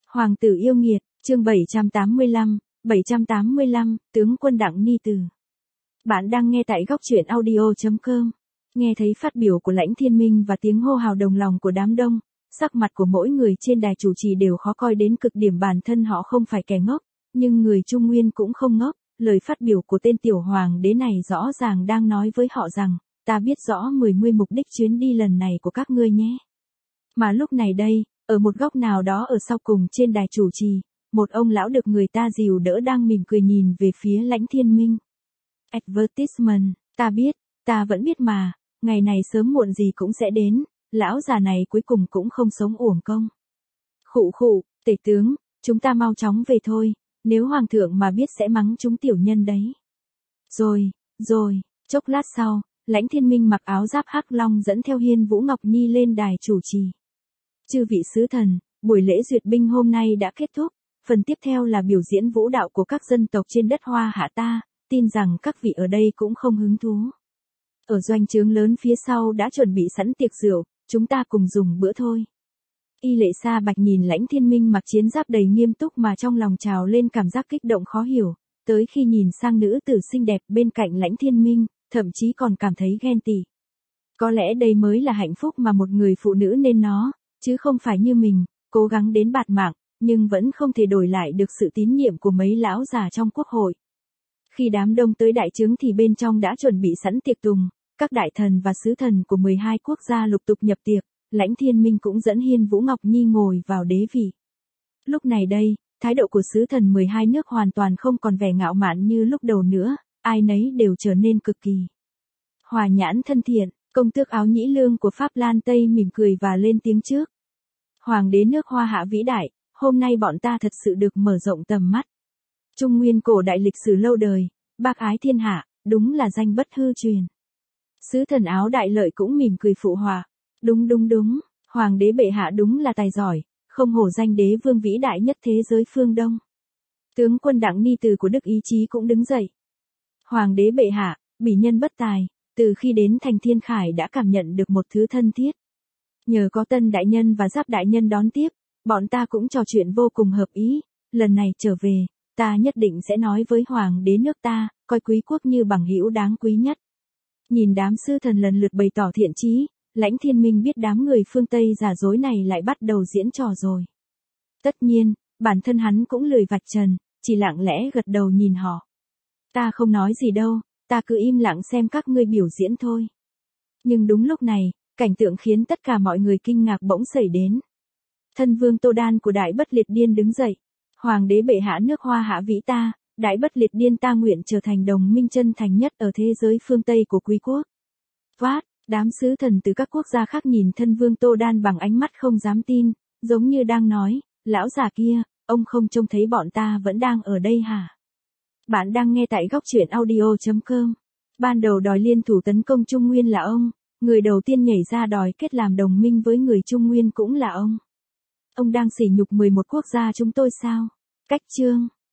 Hoàng tử yêu nghiệt, chương 785, tướng quân Đặng Ni Từ. Bạn đang nghe tại góc truyện audio.com. Nghe thấy phát biểu của Lãnh Thiên Minh và tiếng hô hào đồng lòng của đám đông, sắc mặt của mỗi người trên đài chủ trì đều khó coi đến cực điểm. Bản thân họ không phải kẻ ngốc, nhưng người Trung Nguyên cũng không ngốc. Lời phát biểu của tên tiểu hoàng đế này rõ ràng đang nói với họ rằng, ta biết rõ 10 mục đích chuyến đi lần này của các ngươi nhé. Mà lúc này đây, ở một góc nào đó ở sau cùng trên đài chủ trì, một ông lão được người ta dìu đỡ đang mỉm cười nhìn về phía Lãnh Thiên Minh. Advertisement, ta biết, ta vẫn biết mà, ngày này sớm muộn gì cũng sẽ đến, lão già này cuối cùng cũng không sống uổng công. Khụ khụ, tể tướng, chúng ta mau chóng về thôi, nếu hoàng thượng mà biết sẽ mắng chúng tiểu nhân đấy. Rồi, chốc lát sau, Lãnh Thiên Minh mặc áo giáp hắc long dẫn theo Hiên Vũ Ngọc Nhi lên đài chủ trì. Chư vị sứ thần, buổi lễ duyệt binh hôm nay đã kết thúc, phần tiếp theo là biểu diễn vũ đạo của các dân tộc trên đất Hoa Hạ ta, tin rằng các vị ở đây cũng không hứng thú. Ở doanh trướng lớn phía sau đã chuẩn bị sẵn tiệc rượu, chúng ta cùng dùng bữa thôi. Y Lệ Sa Bạch nhìn Lãnh Thiên Minh mặc chiến giáp đầy nghiêm túc mà trong lòng trào lên cảm giác kích động khó hiểu, tới khi nhìn sang nữ tử xinh đẹp bên cạnh Lãnh Thiên Minh, thậm chí còn cảm thấy ghen tị. Có lẽ đây mới là hạnh phúc mà một người phụ nữ nên nó, chứ không phải như mình, cố gắng đến bạt mạng, nhưng vẫn không thể đổi lại được sự tín nhiệm của mấy lão già trong quốc hội. Khi đám đông tới đại trướng thì bên trong đã chuẩn bị sẵn tiệc tùng, các đại thần và sứ thần của 12 quốc gia lục tục nhập tiệc, Lãnh Thiên Minh cũng dẫn Hiên Vũ Ngọc Nhi ngồi vào đế vị. Lúc này đây, thái độ của sứ thần 12 nước hoàn toàn không còn vẻ ngạo mạn như lúc đầu nữa, ai nấy đều trở nên cực kỳ hòa nhãn thân thiện. Công tước áo nhĩ lương của Pháp Lan Tây mỉm cười và lên tiếng trước. Hoàng đế nước Hoa Hạ vĩ đại, hôm nay bọn ta thật sự được mở rộng tầm mắt. Trung Nguyên cổ đại lịch sử lâu đời, bác ái thiên hạ, đúng là danh bất hư truyền. Sứ thần áo đại lợi cũng mỉm cười phụ họa. Đúng, Hoàng đế bệ hạ đúng là tài giỏi, không hổ danh đế vương vĩ đại nhất thế giới phương Đông. Tướng quân Đặng Ni Từ của Đức Ý Chí cũng đứng dậy. Hoàng đế bệ hạ, bỉ nhân bất tài. Từ khi đến thành Thiên Khải đã cảm nhận được một thứ thân thiết. Nhờ có Tân đại nhân và Giáp đại nhân đón tiếp, bọn ta cũng trò chuyện vô cùng hợp ý, lần này trở về, ta nhất định sẽ nói với hoàng đế nước ta, coi quý quốc như bằng hữu đáng quý nhất. Nhìn đám sư thần lần lượt bày tỏ thiện chí, Lãnh Thiên Minh biết đám người phương Tây giả dối này lại bắt đầu diễn trò rồi. Tất nhiên, bản thân hắn cũng lười vạch trần, chỉ lặng lẽ gật đầu nhìn họ. Ta không nói gì đâu. Ta cứ im lặng xem các ngươi biểu diễn thôi. Nhưng đúng lúc này, cảnh tượng khiến tất cả mọi người kinh ngạc bỗng xảy đến. Thân vương Tô Đan của Đại Bất Liệt Điên đứng dậy. Hoàng đế bệ hạ nước Hoa Hạ vĩ ta, Đại Bất Liệt Điên ta nguyện trở thành đồng minh chân thành nhất ở thế giới phương Tây của quý quốc. Vát, đám sứ thần từ các quốc gia khác nhìn thân vương Tô Đan bằng ánh mắt không dám tin, giống như đang nói, lão già kia, ông không trông thấy bọn ta vẫn đang ở đây hả? Bạn đang nghe tại góc truyện audio.com. Ban đầu đòi liên thủ tấn công Trung Nguyên là ông, người đầu tiên nhảy ra đòi kết làm đồng minh với người Trung Nguyên cũng là ông. Ông đang sỉ nhục 11 quốc gia chúng tôi sao? Cách chương